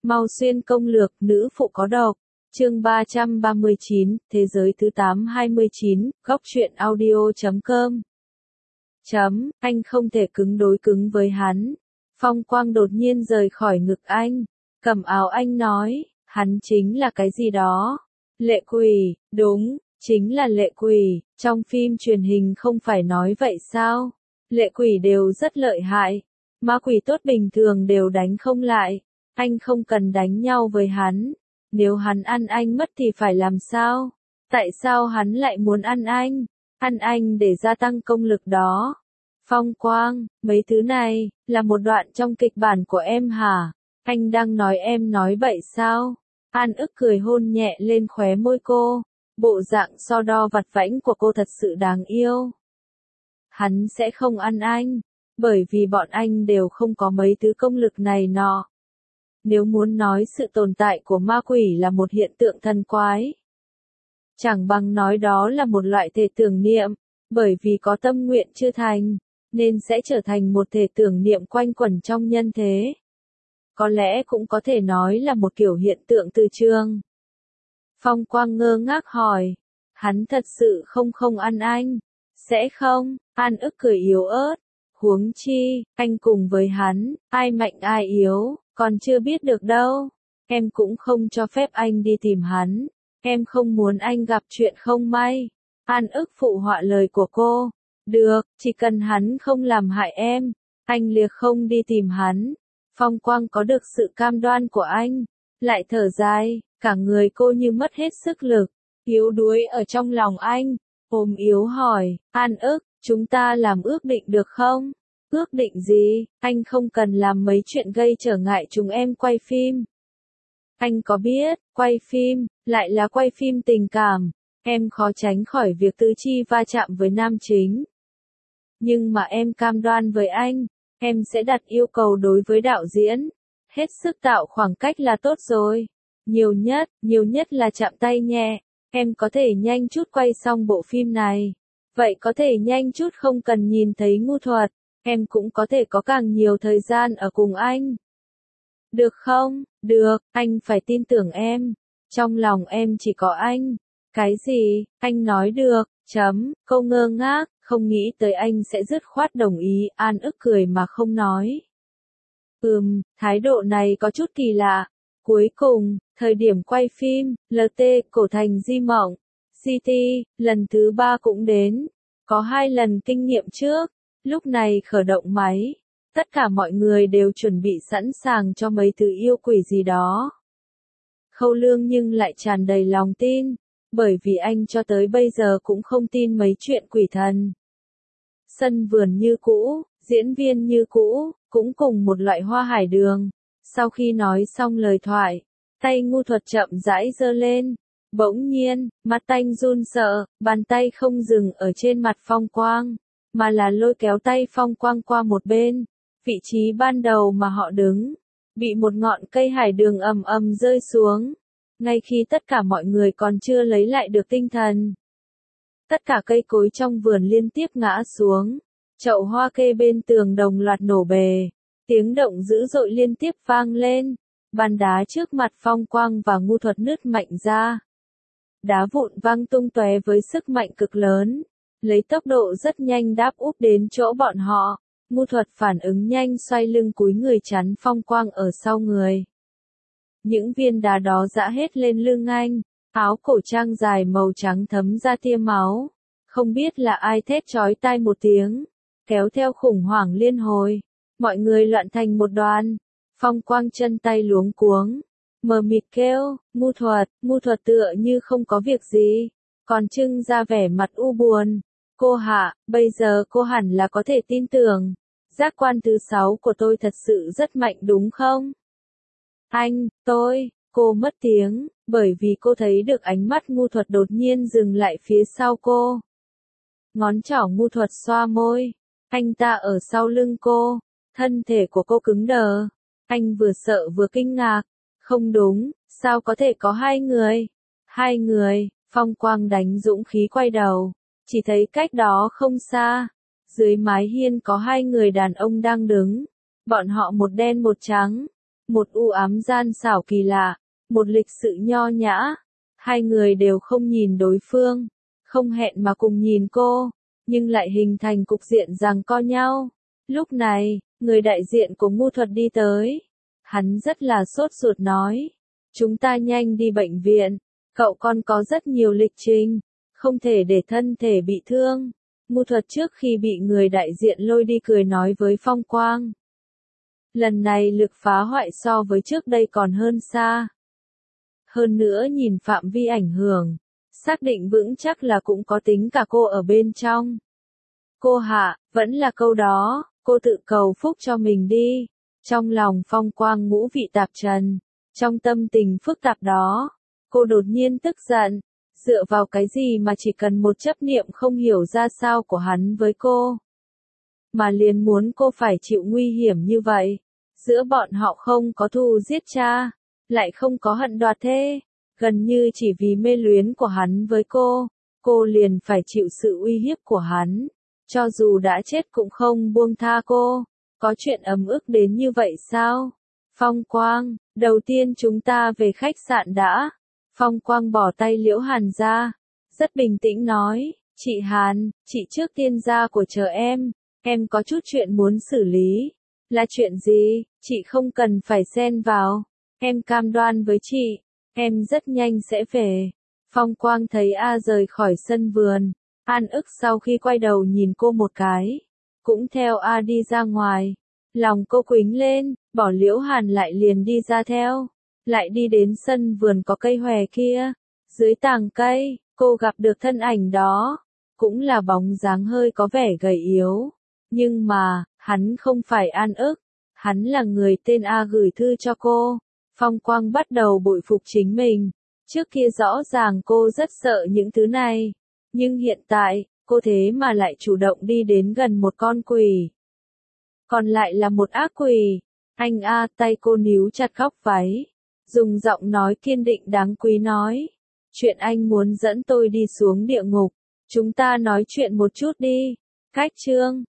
Mau xuyên công lược, nữ phụ có độc. Chương 339, Thế giới thứ 829, góc truyện audio.com. Anh không thể cứng đối cứng với hắn. Phong Quang đột nhiên rời khỏi ngực anh. Cầm áo anh nói, hắn chính là cái gì đó. Lệ quỷ, đúng, chính là lệ quỷ, trong phim truyền hình không phải nói vậy sao? Lệ quỷ đều rất lợi hại, ma quỷ tốt bình thường đều đánh không lại. Anh không cần đánh nhau với hắn. Nếu hắn ăn anh mất thì phải làm sao? Tại sao hắn lại muốn ăn anh? Ăn anh để gia tăng công lực đó. Phong Quang, mấy thứ này, là một đoạn trong kịch bản của em hả? Anh đang nói em nói bậy sao? An ức cười hôn nhẹ lên khóe môi cô. Bộ dạng so đo vặt vãnh của cô thật sự đáng yêu. Hắn sẽ không ăn anh, bởi vì bọn anh đều không có mấy thứ công lực này nọ. Nếu muốn nói sự tồn tại của ma quỷ là một hiện tượng thần quái, chẳng bằng nói đó là một loại thể tưởng niệm, bởi vì có tâm nguyện chưa thành, nên sẽ trở thành một thể tưởng niệm quanh quẩn trong nhân thế. Có lẽ cũng có thể nói là một kiểu hiện tượng từ trường. Phong Quang ngơ ngác hỏi, hắn thật sự không ăn anh, sẽ không? An ức cười yếu ớt, huống chi, anh cùng với hắn, ai mạnh ai yếu, còn chưa biết được đâu. Em cũng không cho phép anh đi tìm hắn, em không muốn anh gặp chuyện không may. An ức phụ họa lời của cô, được, chỉ cần hắn không làm hại em, anh liệt không đi tìm hắn. Phong Quang có được sự cam đoan của anh, lại thở dài, cả người cô như mất hết sức lực, yếu đuối ở trong lòng anh, ôm yếu hỏi, An ức, chúng ta làm ước định được không? Ước định gì? Anh không cần làm mấy chuyện gây trở ngại chúng em quay phim. Anh có biết, quay phim, lại là quay phim tình cảm, em khó tránh khỏi việc tứ chi va chạm với nam chính. Nhưng mà em cam đoan với anh, em sẽ đặt yêu cầu đối với đạo diễn. Hết sức tạo khoảng cách là tốt rồi. Nhiều nhất là chạm tay nhẹ. Em có thể nhanh chút quay xong bộ phim này. Vậy có thể nhanh chút không cần nhìn thấy ngu thuật. Em cũng có thể có càng nhiều thời gian ở cùng anh. Được không? Được, anh phải tin tưởng em. Trong lòng em chỉ có anh. Cái gì? Anh nói được, Cô ngơ ngác, không nghĩ tới anh sẽ dứt khoát đồng ý, An ức cười mà không nói. Thái độ này có chút kỳ lạ. Cuối cùng, thời điểm quay phim, LT, Cổ Thành Di Mộng, CT, lần thứ 3 cũng đến. Có 2 lần kinh nghiệm trước, lúc này khởi động máy. Tất cả mọi người đều chuẩn bị sẵn sàng cho mấy thứ yêu quỷ gì đó. Khâu Lương nhưng lại tràn đầy lòng tin, bởi vì anh cho tới bây giờ cũng không tin mấy chuyện quỷ thần. Sân vườn như cũ, diễn viên như cũ, cũng cùng một loại hoa hải đường. Sau khi nói xong lời thoại, tay ngu thuật chậm rãi giơ lên. Bỗng nhiên, mặt tanh run sợ, bàn tay không dừng ở trên mặt Phong Quang, mà là lôi kéo tay Phong Quang qua một bên. Vị trí ban đầu mà họ đứng, bị một ngọn cây hải đường ầm ầm rơi xuống. Ngay khi tất cả mọi người còn chưa lấy lại được tinh thần. Tất cả cây cối trong vườn liên tiếp ngã xuống. Chậu hoa kê bên tường đồng loạt nổ bề. Tiếng động dữ dội liên tiếp vang lên. Bàn đá trước mặt Phong Quang và ngu thuật nứt mạnh ra. Đá vụn văng tung tóe với sức mạnh cực lớn. Lấy tốc độ rất nhanh đáp úp đến chỗ bọn họ. Ngu thuật phản ứng nhanh xoay lưng cúi người chắn Phong Quang ở sau người. Những viên đá đó giã hết lên lưng anh, áo cổ trang dài màu trắng thấm ra tia máu. Không biết là ai thét chói tai một tiếng, kéo theo khủng hoảng liên hồi. Mọi người loạn thành một đoàn. Phong Quang chân tay luống cuống, mờ mịt kêu, ngu thuật tựa như không có việc gì, còn trưng ra vẻ mặt u buồn. Cô hạ, bây giờ cô hẳn là có thể tin tưởng. Giác quan thứ 6 của tôi thật sự rất mạnh đúng không? Cô mất tiếng, bởi vì cô thấy được ánh mắt ngu thuật đột nhiên dừng lại phía sau cô. Ngón trỏ ngu thuật xoa môi, anh ta ở sau lưng cô, thân thể của cô cứng đờ. Anh vừa sợ vừa kinh ngạc, không đúng, sao có thể có 2 người? 2 người, Phong Quang đánh dũng khí quay đầu, chỉ thấy cách đó không xa, dưới mái hiên có 2 người đàn ông đang đứng, bọn họ một đen một trắng. một u ám gian xảo kỳ lạ, một lịch sự nho nhã. Hai người đều không nhìn đối phương, không hẹn mà cùng nhìn cô, nhưng lại hình thành cục diện giằng co nhau. Lúc này, người đại diện của Ngu Thuật đi tới. Hắn rất là sốt ruột nói, chúng ta nhanh đi bệnh viện, cậu con có rất nhiều lịch trình, không thể để thân thể bị thương. Ngu Thuật trước khi bị người đại diện lôi đi cười nói với Phong Quang. Lần này lực phá hoại so với trước đây còn hơn xa. Hơn nữa nhìn phạm vi ảnh hưởng, xác định vững chắc là cũng có tính cả cô ở bên trong. Cô Hạ, vẫn là câu đó, cô tự cầu phúc cho mình đi. Trong lòng Phong Quang ngũ vị tạp trần, trong tâm tình phức tạp đó, cô đột nhiên tức giận, dựa vào cái gì mà chỉ cần một chấp niệm không hiểu ra sao của hắn với cô, mà liền muốn cô phải chịu nguy hiểm như vậy. Giữa bọn họ không có thù giết cha, lại không có hận đoạt thê, gần như chỉ vì mê luyến của hắn với cô liền phải chịu sự uy hiếp của hắn, cho dù đã chết cũng không buông tha cô. Có chuyện ấm ức đến như vậy sao? Phong Quang, đầu tiên chúng ta về khách sạn đã. Phong Quang bỏ tay Liễu Hàn ra, rất bình tĩnh nói, chị Hàn, chị trước tiên ra của chờ em có chút chuyện muốn xử lý. Là chuyện gì? Chị không cần phải xen vào. Em cam đoan với chị, em rất nhanh sẽ về. Phong Quang thấy A rời khỏi sân vườn, An ức sau khi quay đầu nhìn cô một cái, cũng theo A đi ra ngoài. Lòng cô quĩnh lên, bỏ Liễu Hàn lại liền đi ra theo. Lại đi đến sân vườn có cây hòe kia. Dưới tàng cây, cô gặp được thân ảnh đó. Cũng là bóng dáng hơi có vẻ gầy yếu. Nhưng mà, hắn không phải An ức. Hắn là người tên A gửi thư cho cô. Phong Quang bắt đầu bội phục chính mình. Trước kia rõ ràng cô rất sợ những thứ này. Nhưng hiện tại, cô thế mà lại chủ động đi đến gần một con quỷ. Còn lại là một ác quỷ. Anh A, tay cô níu chặt góc váy. Dùng giọng nói kiên định đáng quý nói. Chuyện anh muốn dẫn tôi đi xuống địa ngục. Chúng ta nói chuyện một chút đi. Cách chương